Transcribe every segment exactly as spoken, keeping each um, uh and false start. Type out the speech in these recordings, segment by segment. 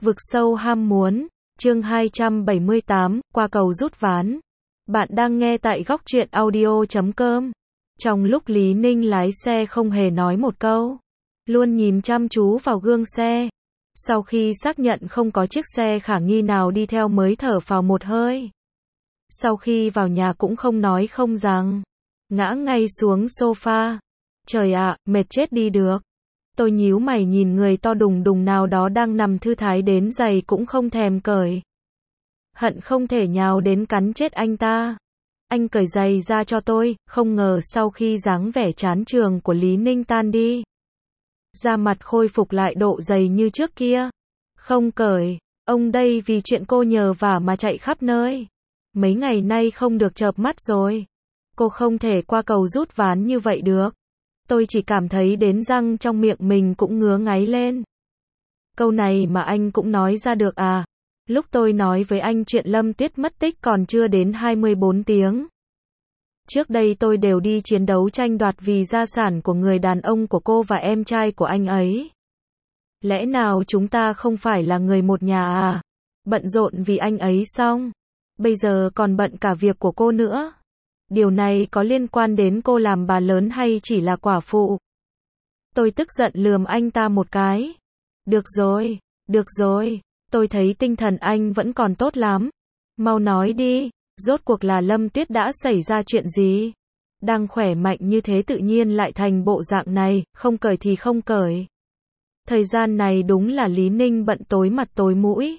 Vực sâu ham muốn, chương hai trăm bảy mươi tám, qua cầu rút ván. Bạn đang nghe tại góc truyện audio chấm com. Trong lúc Lý Ninh lái xe không hề nói một câu, luôn nhìn chăm chú vào gương xe. Sau khi xác nhận không có chiếc xe khả nghi nào đi theo mới thở phào một hơi. Sau khi vào nhà cũng không nói không rằng, ngã ngay xuống sofa. Trời ạ, mệt chết đi được. Tôi nhíu mày nhìn người to đùng đùng nào đó đang nằm thư thái đến giày cũng không thèm cởi. Hận không thể nhào đến cắn chết anh ta. Anh cởi giày ra cho tôi, không ngờ sau khi dáng vẻ chán trường của Lý Ninh tan đi, da mặt khôi phục lại độ dày như trước kia. Không cởi, ông đây vì chuyện cô nhờ vả mà chạy khắp nơi. Mấy ngày nay không được chợp mắt rồi. Cô không thể qua cầu rút ván như vậy được. Tôi chỉ cảm thấy đến răng trong miệng mình cũng ngứa ngáy lên. Câu này mà anh cũng nói ra được à? Lúc tôi nói với anh chuyện Lâm Tuyết mất tích còn chưa đến hai mươi bốn tiếng. Trước đây tôi đều đi chiến đấu tranh đoạt vì gia sản của người đàn ông của cô và em trai của anh ấy. Lẽ nào chúng ta không phải là người một nhà à? Bận rộn vì anh ấy xong, bây giờ còn bận cả việc của cô nữa. Điều này có liên quan đến cô làm bà lớn hay chỉ là quả phụ? Tôi tức giận lườm anh ta một cái. Được rồi, được rồi, tôi thấy tinh thần anh vẫn còn tốt lắm. Mau nói đi, rốt cuộc là Lâm Tuyết đã xảy ra chuyện gì? Đang khỏe mạnh như thế tự nhiên lại thành bộ dạng này, không cởi thì không cởi. Thời gian này đúng là Lý Ninh bận tối mặt tối mũi.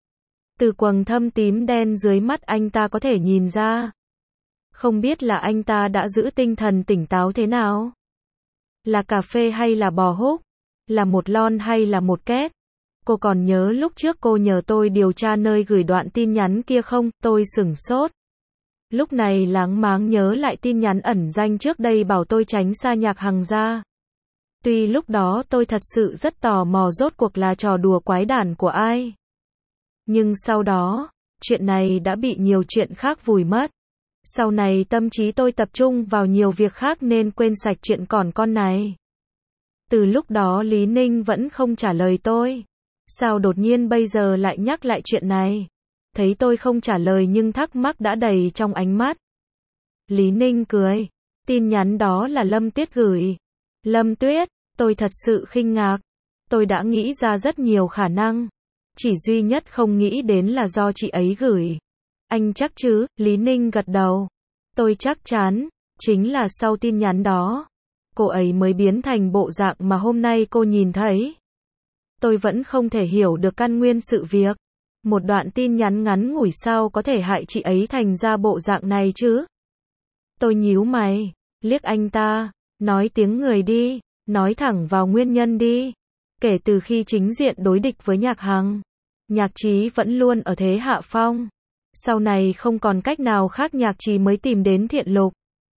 Từ quầng thâm tím đen dưới mắt anh ta có thể nhìn ra. Không biết là anh ta đã giữ tinh thần tỉnh táo thế nào? Là cà phê hay là bò húc? Là một lon hay là một két? Cô còn nhớ lúc trước cô nhờ tôi điều tra nơi gửi đoạn tin nhắn kia không? Tôi sửng sốt. Lúc này láng máng nhớ lại tin nhắn ẩn danh trước đây bảo tôi tránh xa Nhạc Hằng ra. Tuy lúc đó tôi thật sự rất tò mò rốt cuộc là trò đùa quái đản của ai. Nhưng sau đó, chuyện này đã bị nhiều chuyện khác vùi mất. Sau này tâm trí tôi tập trung vào nhiều việc khác nên quên sạch chuyện còn con này. Từ lúc đó Lý Ninh vẫn không trả lời tôi. Sao đột nhiên bây giờ lại nhắc lại chuyện này? Thấy tôi không trả lời nhưng thắc mắc đã đầy trong ánh mắt. Lý Ninh cười. Tin nhắn đó là Lâm Tuyết gửi. Lâm Tuyết, tôi thật sự kinh ngạc. Tôi đã nghĩ ra rất nhiều khả năng. Chỉ duy nhất không nghĩ đến là do chị ấy gửi. Anh chắc chứ? Lý Ninh gật đầu. Tôi chắc chắn, chính là sau tin nhắn đó, cô ấy mới biến thành bộ dạng mà hôm nay cô nhìn thấy. Tôi vẫn không thể hiểu được căn nguyên sự việc. Một đoạn tin nhắn ngắn ngủi sao có thể hại chị ấy thành ra bộ dạng này chứ? Tôi nhíu mày, liếc anh ta, nói tiếng người đi, nói thẳng vào nguyên nhân đi. Kể từ khi chính diện đối địch với Nhạc Hằng, Nhạc Chí vẫn luôn ở thế hạ phong. Sau này không còn cách nào khác Nhạc Chí mới tìm đến Thiện Lục.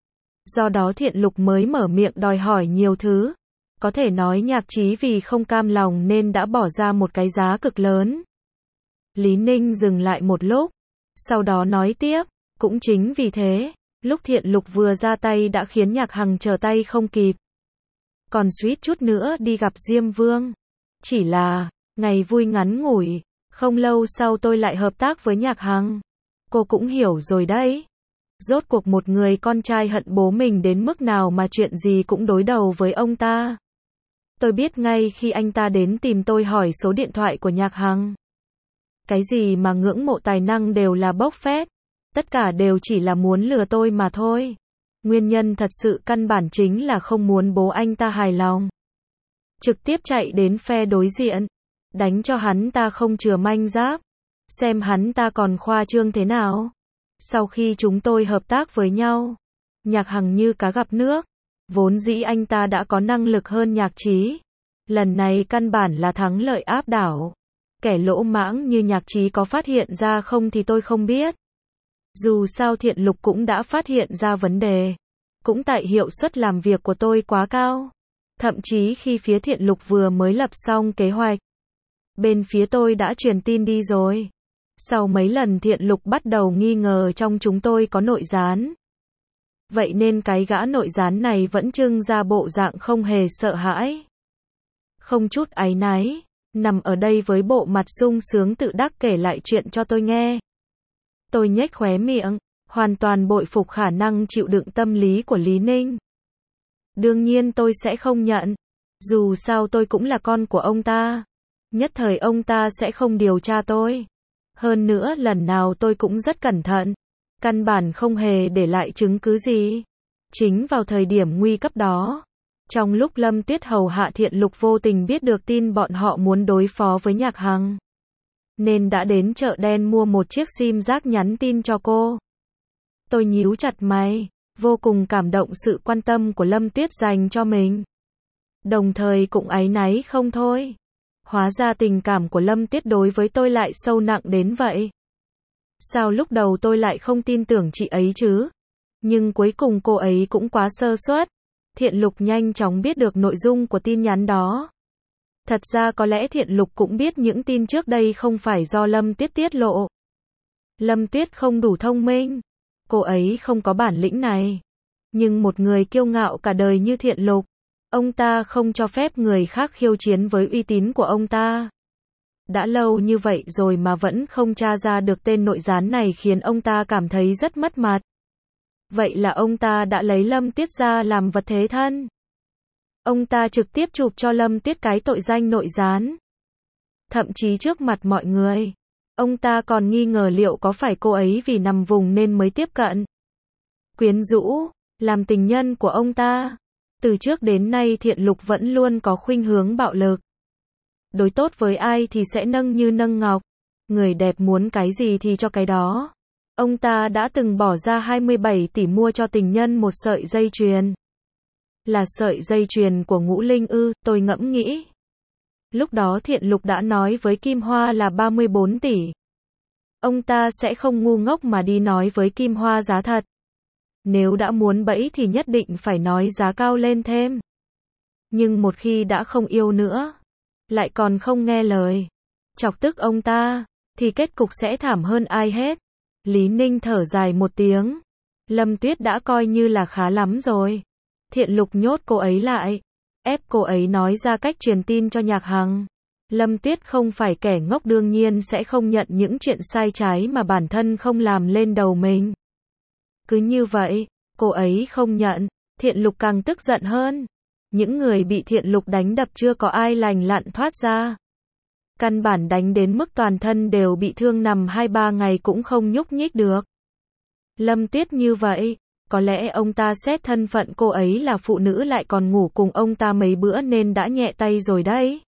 Do đó Thiện Lục mới mở miệng đòi hỏi nhiều thứ. Có thể nói Nhạc Chí vì không cam lòng nên đã bỏ ra một cái giá cực lớn. Lý Ninh dừng lại một lúc, sau đó nói tiếp, cũng chính vì thế, lúc Thiện Lục vừa ra tay đã khiến Nhạc Hằng trở tay không kịp. Còn suýt chút nữa đi gặp Diêm Vương. Chỉ là, ngày vui ngắn ngủi, không lâu sau tôi lại hợp tác với Nhạc Hằng. Cô cũng hiểu rồi đấy. Rốt cuộc một người con trai hận bố mình đến mức nào mà chuyện gì cũng đối đầu với ông ta. Tôi biết ngay khi anh ta đến tìm tôi hỏi số điện thoại của Nhạc Hằng. Cái gì mà ngưỡng mộ tài năng đều là bốc phét. Tất cả đều chỉ là muốn lừa tôi mà thôi. Nguyên nhân thật sự căn bản chính là không muốn bố anh ta hài lòng. Trực tiếp chạy đến phe đối diện, đánh cho hắn ta không chừa manh giáp. Xem hắn ta còn khoa trương thế nào. Sau khi chúng tôi hợp tác với nhau, Nhạc Hằng như cá gặp nước. Vốn dĩ anh ta đã có năng lực hơn Nhạc Chí. Lần này căn bản là thắng lợi áp đảo. Kẻ lỗ mãng như Nhạc Chí có phát hiện ra không thì tôi không biết. Dù sao Thiện Lục cũng đã phát hiện ra vấn đề. Cũng tại hiệu suất làm việc của tôi quá cao. Thậm chí khi phía Thiện Lục vừa mới lập xong kế hoạch, bên phía tôi đã truyền tin đi rồi. Sau mấy lần Thiện Lục bắt đầu nghi ngờ trong chúng tôi có nội gián. Vậy nên cái gã nội gián này vẫn trưng ra bộ dạng không hề sợ hãi. Không chút áy náy, nằm ở đây với bộ mặt sung sướng tự đắc kể lại chuyện cho tôi nghe. Tôi nhếch khóe miệng, hoàn toàn bội phục khả năng chịu đựng tâm lý của Lý Ninh. Đương nhiên tôi sẽ không nhận. Dù sao tôi cũng là con của ông ta. Nhất thời ông ta sẽ không điều tra tôi. Hơn nữa lần nào tôi cũng rất cẩn thận. Căn bản không hề để lại chứng cứ gì. Chính vào thời điểm nguy cấp đó, trong lúc Lâm Tuyết hầu hạ Thiện Lục vô tình biết được tin bọn họ muốn đối phó với Nhạc Hằng, nên đã đến chợ đen mua một chiếc sim giác nhắn tin cho cô. Tôi nhíu chặt mày, vô cùng cảm động sự quan tâm của Lâm Tuyết dành cho mình. Đồng thời cũng áy náy không thôi. Hóa ra tình cảm của Lâm Tuyết đối với tôi lại sâu nặng đến vậy. Sao lúc đầu tôi lại không tin tưởng chị ấy chứ? Nhưng cuối cùng cô ấy cũng quá sơ suất. Thiện Lục nhanh chóng biết được nội dung của tin nhắn đó. Thật ra có lẽ Thiện Lục cũng biết những tin trước đây không phải do Lâm Tuyết tiết lộ. Lâm Tuyết không đủ thông minh. Cô ấy không có bản lĩnh này. Nhưng một người kiêu ngạo cả đời như Thiện Lục, ông ta không cho phép người khác khiêu chiến với uy tín của ông ta. Đã lâu như vậy rồi mà vẫn không tra ra được tên nội gián này khiến ông ta cảm thấy rất mất mặt. Vậy là ông ta đã lấy Lâm Tuyết ra làm vật thế thân. Ông ta trực tiếp chụp cho Lâm Tuyết cái tội danh nội gián. Thậm chí trước mặt mọi người, ông ta còn nghi ngờ liệu có phải cô ấy vì nằm vùng nên mới tiếp cận, quyến rũ, làm tình nhân của ông ta. Từ trước đến nay Thiện Lục vẫn luôn có khuynh hướng bạo lực. Đối tốt với ai thì sẽ nâng như nâng ngọc. Người đẹp muốn cái gì thì cho cái đó. Ông ta đã từng bỏ ra hai mươi bảy tỷ mua cho tình nhân một sợi dây chuyền. Là sợi dây chuyền của Ngũ Linh ư, tôi ngẫm nghĩ. Lúc đó Thiện Lục đã nói với Kim Hoa là ba mươi bốn tỷ. Ông ta sẽ không ngu ngốc mà đi nói với Kim Hoa giá thật. Nếu đã muốn bẫy thì nhất định phải nói giá cao lên thêm. Nhưng một khi đã không yêu nữa, lại còn không nghe lời, chọc tức ông ta, thì kết cục sẽ thảm hơn ai hết. Lý Ninh thở dài một tiếng. Lâm Tuyết đã coi như là khá lắm rồi. Thiện Lục nhốt cô ấy lại, ép cô ấy nói ra cách truyền tin cho Nhạc Hằng. Lâm Tuyết không phải kẻ ngốc, đương nhiên sẽ không nhận những chuyện sai trái mà bản thân không làm lên đầu mình. Cứ như vậy, cô ấy không nhận, Thiện Lục càng tức giận hơn. Những người bị Thiện Lục đánh đập chưa có ai lành lặn thoát ra. Căn bản đánh đến mức toàn thân đều bị thương, nằm hai ba ngày cũng không nhúc nhích được. Lâm Tuyết như vậy, có lẽ ông ta xét thân phận cô ấy là phụ nữ lại còn ngủ cùng ông ta mấy bữa nên đã nhẹ tay rồi đấy.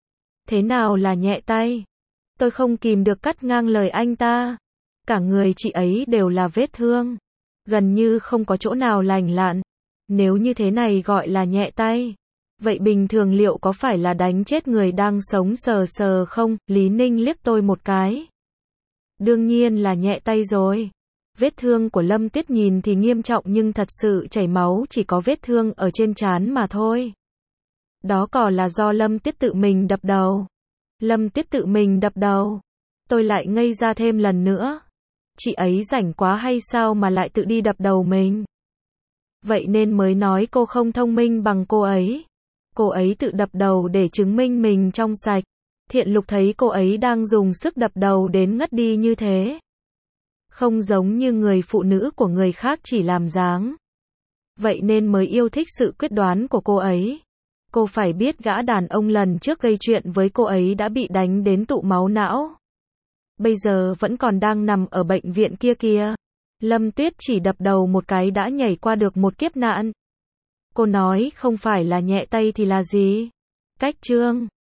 Thế nào là nhẹ tay? Tôi không kìm được cắt ngang lời anh ta. Cả người chị ấy đều là vết thương. Gần như không có chỗ nào lành lặn. Nếu như thế này gọi là nhẹ tay, vậy bình thường liệu có phải là đánh chết người đang sống sờ sờ không? Lý Ninh liếc tôi một cái. Đương nhiên là nhẹ tay rồi. Vết thương của Lâm Tuyết nhìn thì nghiêm trọng nhưng thật sự chảy máu, chỉ có vết thương ở trên trán mà thôi. Đó còn là do Lâm Tuyết tự mình đập đầu. Lâm Tuyết tự mình đập đầu. Tôi lại ngây ra thêm lần nữa. Chị ấy rảnh quá hay sao mà lại tự đi đập đầu mình? Vậy nên mới nói cô không thông minh bằng cô ấy. Cô ấy tự đập đầu để chứng minh mình trong sạch. Thiện Lục thấy cô ấy đang dùng sức đập đầu đến ngất đi như thế. Không giống như người phụ nữ của người khác chỉ làm dáng. Vậy nên mới yêu thích sự quyết đoán của cô ấy. Cô phải biết gã đàn ông lần trước gây chuyện với cô ấy đã bị đánh đến tụ máu não. Bây giờ vẫn còn đang nằm ở bệnh viện kia kìa. Lâm Tuyết chỉ đập đầu một cái đã nhảy qua được một kiếp nạn. Cô nói không phải là nhẹ tay thì là gì? Cách trương.